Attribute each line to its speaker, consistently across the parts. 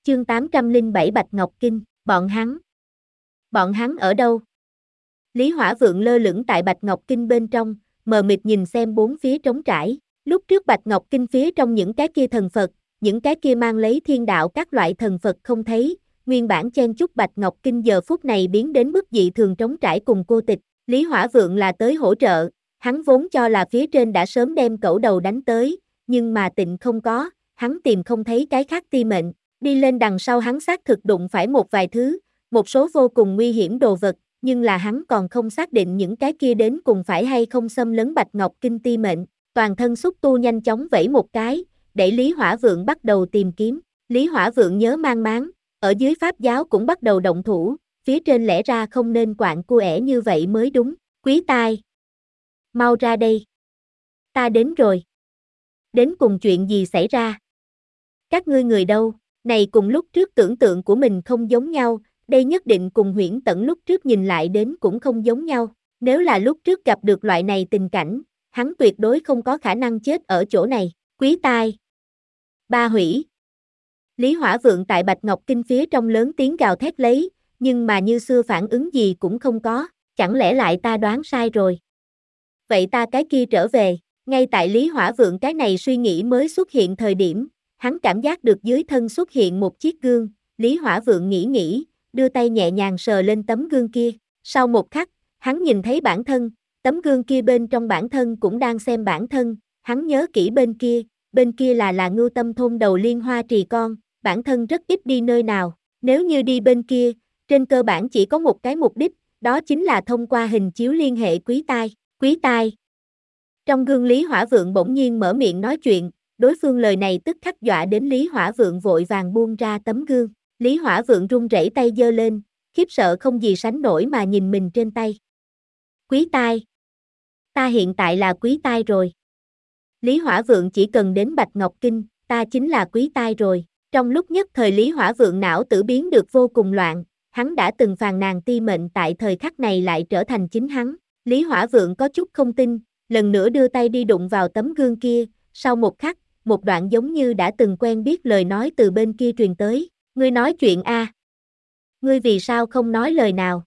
Speaker 1: Chương 807 Bạch Ngọc Kinh, bọn hắn ở đâu? Lý Hỏa Vượng lơ lửng tại Bạch Ngọc Kinh bên trong, mờ mịt nhìn xem bốn phía trống trải. Lúc trước Bạch Ngọc Kinh phía trong những cái kia thần Phật, những cái kia mang lấy thiên đạo các loại thần Phật không thấy, nguyên bản chen chúc Bạch Ngọc Kinh giờ phút này biến đến mức dị thường trống trải cùng cô tịch. Lý Hỏa Vượng là tới hỗ trợ, hắn vốn cho là phía trên đã sớm đem cẩu đầu đánh tới, nhưng mà tịnh không có, hắn tìm không thấy cái khác ti mệnh. Đi lên đằng sau hắn xác thực đụng phải một vài thứ, một số vô cùng nguy hiểm đồ vật, nhưng là hắn còn không xác định những cái kia đến cùng phải hay không xâm lấn Bạch Ngọc Kinh ti mệnh. Toàn thân xúc tu nhanh chóng vẫy một cái, để Lý Hỏa Vượng bắt đầu tìm kiếm. Lý Hỏa Vượng nhớ mang máng, ở dưới pháp giáo cũng bắt đầu động thủ, phía trên lẽ ra không nên quạng cua ẻ như vậy mới đúng. Quý tai, mau ra đây. Ta đến rồi. Đến cùng chuyện gì xảy ra? Các ngươi người đâu? Này cùng lúc trước tưởng tượng của mình không giống nhau, đây nhất định cùng Huyễn Tẫn lúc trước nhìn lại đến cũng không giống nhau. Nếu là lúc trước gặp được loại này tình cảnh, hắn tuyệt đối không có khả năng chết ở chỗ này. Quý tai, ba hủy. Lý Hỏa Vượng tại Bạch Ngọc Kinh phía trong lớn tiếng gào thét lấy, nhưng mà như xưa phản ứng gì cũng không có, chẳng lẽ lại ta đoán sai rồi? Vậy ta cái kia trở về, ngay tại Lý Hỏa Vượng cái này suy nghĩ mới xuất hiện thời điểm, hắn cảm giác được dưới thân xuất hiện một chiếc gương, Lý Hỏa Vượng nghĩ, đưa tay nhẹ nhàng sờ lên tấm gương kia, sau một khắc, hắn nhìn thấy bản thân, tấm gương kia bên trong bản thân cũng đang xem bản thân, hắn nhớ kỹ bên kia là Ngưu Tâm thôn đầu Liên Hoa Trì con, bản thân rất ít đi nơi nào, nếu như đi bên kia, trên cơ bản chỉ có một cái mục đích, đó chính là thông qua hình chiếu liên hệ Quý tai. Trong gương Lý Hỏa Vượng bỗng nhiên mở miệng nói chuyện, đối phương lời này tức khắc dọa đến Lý Hỏa Vượng vội vàng buông ra tấm gương. Lý Hỏa Vượng run rẩy tay giơ lên, khiếp sợ không gì sánh nổi mà nhìn mình trên tay. Quý tai. Ta hiện tại là Quý tai rồi. Lý Hỏa Vượng chỉ cần đến Bạch Ngọc Kinh, ta chính là Quý tai rồi. Trong lúc nhất thời Lý Hỏa Vượng não tử biến được vô cùng loạn, hắn đã từng phàn nàn ti mệnh tại thời khắc này lại trở thành chính hắn. Lý Hỏa Vượng có chút không tin, lần nữa đưa tay đi đụng vào tấm gương kia, sau một khắc, một đoạn giống như đã từng quen biết lời nói từ bên kia truyền tới. Ngươi nói chuyện a? Ngươi vì sao không nói lời nào?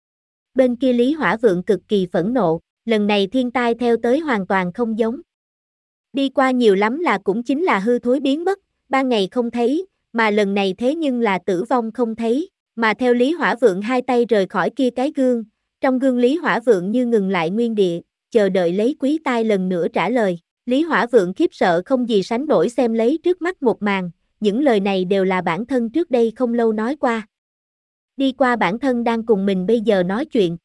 Speaker 1: Bên kia Lý Hỏa Vượng cực kỳ phẫn nộ, lần này thiên tai theo tới hoàn toàn không giống. Đi qua nhiều lắm là cũng chính là hư thối biến mất, ban ngày không thấy, mà lần này thế nhưng là tử vong không thấy, mà theo Lý Hỏa Vượng hai tay rời khỏi kia cái gương, trong gương Lý Hỏa Vượng như ngừng lại nguyên địa, chờ đợi lấy Quý tai lần nữa trả lời. Lý Hỏa Vượng khiếp sợ không gì sánh nổi xem lấy trước mắt một màn, những lời này đều là bản thân trước đây không lâu nói qua. Đi qua bản thân đang cùng mình bây giờ nói chuyện.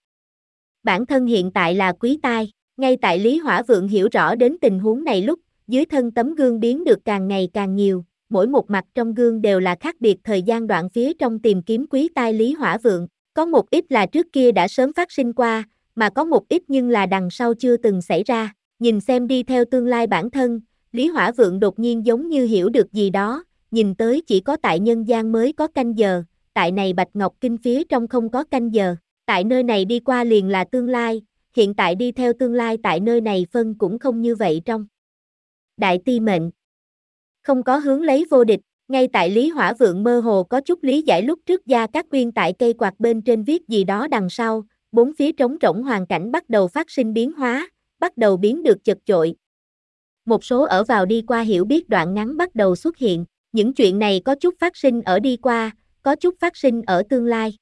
Speaker 1: Bản thân hiện tại là Quý tai, ngay tại Lý Hỏa Vượng hiểu rõ đến tình huống này lúc, dưới thân tấm gương biến được càng ngày càng nhiều, mỗi một mặt trong gương đều là khác biệt thời gian đoạn phía trong tìm kiếm Quý tai Lý Hỏa Vượng, có một ít là trước kia đã sớm phát sinh qua, mà có một ít nhưng là đằng sau chưa từng xảy ra. Nhìn xem đi theo tương lai bản thân, Lý Hỏa Vượng đột nhiên giống như hiểu được gì đó, nhìn tới chỉ có tại nhân gian mới có canh giờ, tại này Bạch Ngọc Kinh phía trong không có canh giờ, tại nơi này đi qua liền là tương lai, hiện tại đi theo tương lai tại nơi này phân cũng không như vậy trong. Đại ti mệnh, không có hướng lấy vô địch, ngay tại Lý Hỏa Vượng mơ hồ có chút lý giải lúc trước Gia Cát Quyên tại cây quạt bên trên viết gì đó đằng sau, bốn phía trống rỗng hoàn cảnh bắt đầu phát sinh biến hóa, bắt đầu biến được chật chội. Một số ở vào đi qua hiểu biết đoạn ngắn bắt đầu xuất hiện, những chuyện này có chút phát sinh ở đi qua, có chút phát sinh ở tương lai.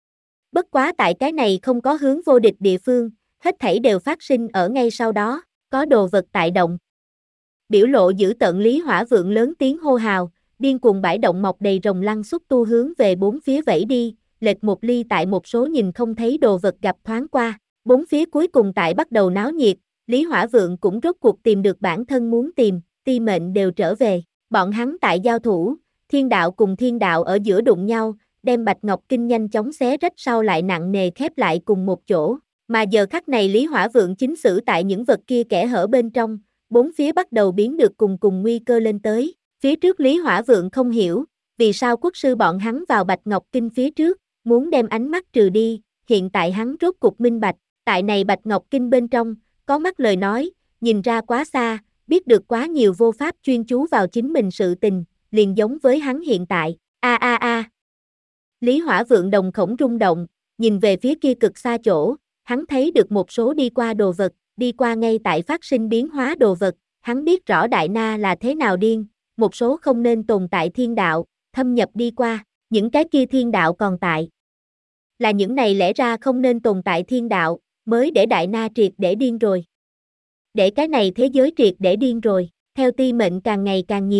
Speaker 1: Bất quá tại cái này không có hướng vô địch địa phương, hết thảy đều phát sinh ở ngay sau đó, có đồ vật tại động. Biểu lộ dữ tợn Lý Hỏa Vượng lớn tiếng hô hào, điên cuồng bãi động mọc đầy rồng lăng xúc tu hướng về bốn phía vẫy đi, lệch một ly tại một số nhìn không thấy đồ vật gặp thoáng qua, bốn phía cuối cùng tại bắt đầu náo nhiệt, Lý Hỏa Vượng cũng rốt cuộc tìm được bản thân muốn tìm, ti mệnh đều trở về, bọn hắn tại giao thủ, thiên đạo cùng thiên đạo ở giữa đụng nhau, đem Bạch Ngọc Kinh nhanh chóng xé rách sau lại nặng nề khép lại cùng một chỗ, mà giờ khắc này Lý Hỏa Vượng chính xử tại những vật kia kẽ hở bên trong, bốn phía bắt đầu biến được cùng nguy cơ lên tới, phía trước Lý Hỏa Vượng không hiểu, vì sao quốc sư bọn hắn vào Bạch Ngọc Kinh phía trước, muốn đem ánh mắt trừ đi, hiện tại hắn rốt cục minh bạch, tại này Bạch Ngọc Kinh bên trong, có mắt lời nói, nhìn ra quá xa, biết được quá nhiều vô pháp chuyên chú vào chính mình sự tình, liền giống với hắn hiện tại, A a a. Lý Hỏa Vượng đồng khổng rung động, nhìn về phía kia cực xa chỗ, hắn thấy được một số đi qua đồ vật, đi qua ngay tại phát sinh biến hóa đồ vật, hắn biết rõ Đại Na là thế nào điên, một số không nên tồn tại thiên đạo, thâm nhập đi qua, những cái kia thiên đạo còn tại. Là những này lẽ ra không nên tồn tại thiên đạo, mới để Đại Na triệt để điên rồi. Để cái này thế giới triệt để điên rồi, theo ti mệnh càng ngày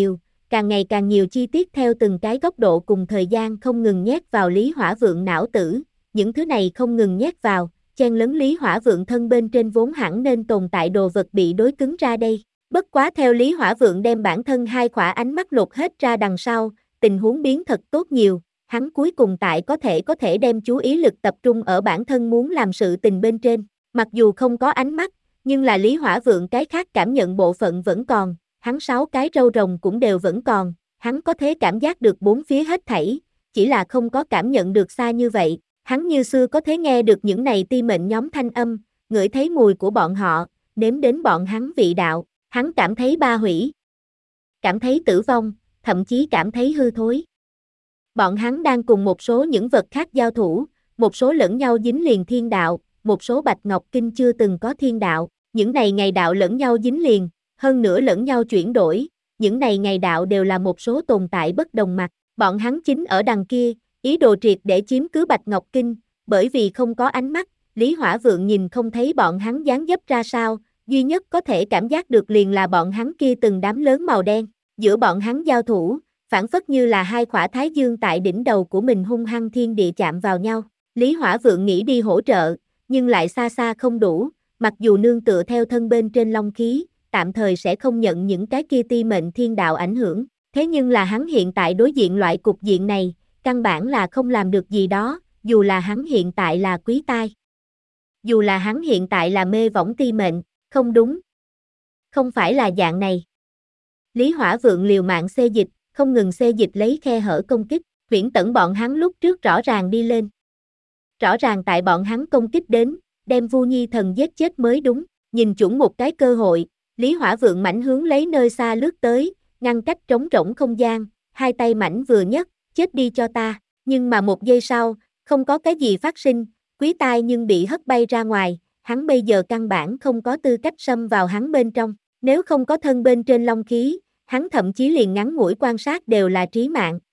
Speaker 1: càng nhiều chi tiết theo từng cái góc độ cùng thời gian không ngừng nhét vào Lý Hỏa Vượng não tử, những thứ này không ngừng nhét vào, chen lấn Lý Hỏa Vượng thân bên trên vốn hẳn nên tồn tại đồ vật bị đối cứng ra đây. Bất quá theo Lý Hỏa Vượng đem bản thân hai khỏa ánh mắt lột hết ra đằng sau, tình huống biến thật tốt nhiều, hắn cuối cùng có thể đem chú ý lực tập trung ở bản thân muốn làm sự tình bên trên, mặc dù không có ánh mắt, nhưng là Lý Hỏa Vượng cái khác cảm nhận bộ phận vẫn còn, hắn 6 cái râu rồng cũng đều vẫn còn, hắn có thể cảm giác được bốn phía hết thảy, chỉ là không có cảm nhận được xa như vậy, hắn như xưa có thể nghe được những này ti mệnh nhóm thanh âm, ngửi thấy mùi của bọn họ, nếm đến bọn hắn vị đạo, hắn cảm thấy ba hủy, cảm thấy tử vong, thậm chí cảm thấy hư thối. Bọn hắn đang cùng một số những vật khác giao thủ, một số lẫn nhau dính liền thiên đạo, một số Bạch Ngọc Kinh chưa từng có thiên đạo, những này ngày đạo lẫn nhau dính liền, hơn nữa lẫn nhau chuyển đổi, những này ngày đạo đều là một số tồn tại bất đồng mặt, bọn hắn chính ở đằng kia, ý đồ triệt để chiếm cứ Bạch Ngọc Kinh, bởi vì không có ánh mắt, Lý Hỏa Vượng nhìn không thấy bọn hắn dáng dấp ra sao, duy nhất có thể cảm giác được liền là bọn hắn kia từng đám lớn màu đen, giữa bọn hắn giao thủ, phản phất như là hai khỏa thái dương tại đỉnh đầu của mình hung hăng thiên địa chạm vào nhau. Lý Hỏa Vượng nghĩ đi hỗ trợ, nhưng lại xa xa không đủ, mặc dù nương tựa theo thân bên trên long khí, tạm thời sẽ không nhận những cái kia ti mệnh thiên đạo ảnh hưởng, thế nhưng là hắn hiện tại đối diện loại cục diện này, căn bản là không làm được gì đó, dù là hắn hiện tại là quý tai. Dù là hắn hiện tại là mê võng ti mệnh, không đúng. Không phải là dạng này. Lý Hỏa Vượng liều mạng xê dịch, không ngừng xê dịch lấy khe hở công kích, Viễn Tẩn bọn hắn lúc trước rõ ràng đi lên. Rõ ràng tại bọn hắn công kích đến, đem Vu Nhi thần giết chết mới đúng, nhìn chuẩn một cái cơ hội, Lý Hỏa Vượng mảnh hướng lấy nơi xa lướt tới, ngăn cách trống rỗng không gian, hai tay mảnh vừa nhấc, chết đi cho ta, nhưng mà một giây sau, không có cái gì phát sinh, quý tai nhưng bị hất bay ra ngoài, hắn bây giờ căn bản không có tư cách xâm vào hắn bên trong, nếu không có thân bên trên long khí, hắn thậm chí liền ngắn ngủi quan sát đều là trí mạng,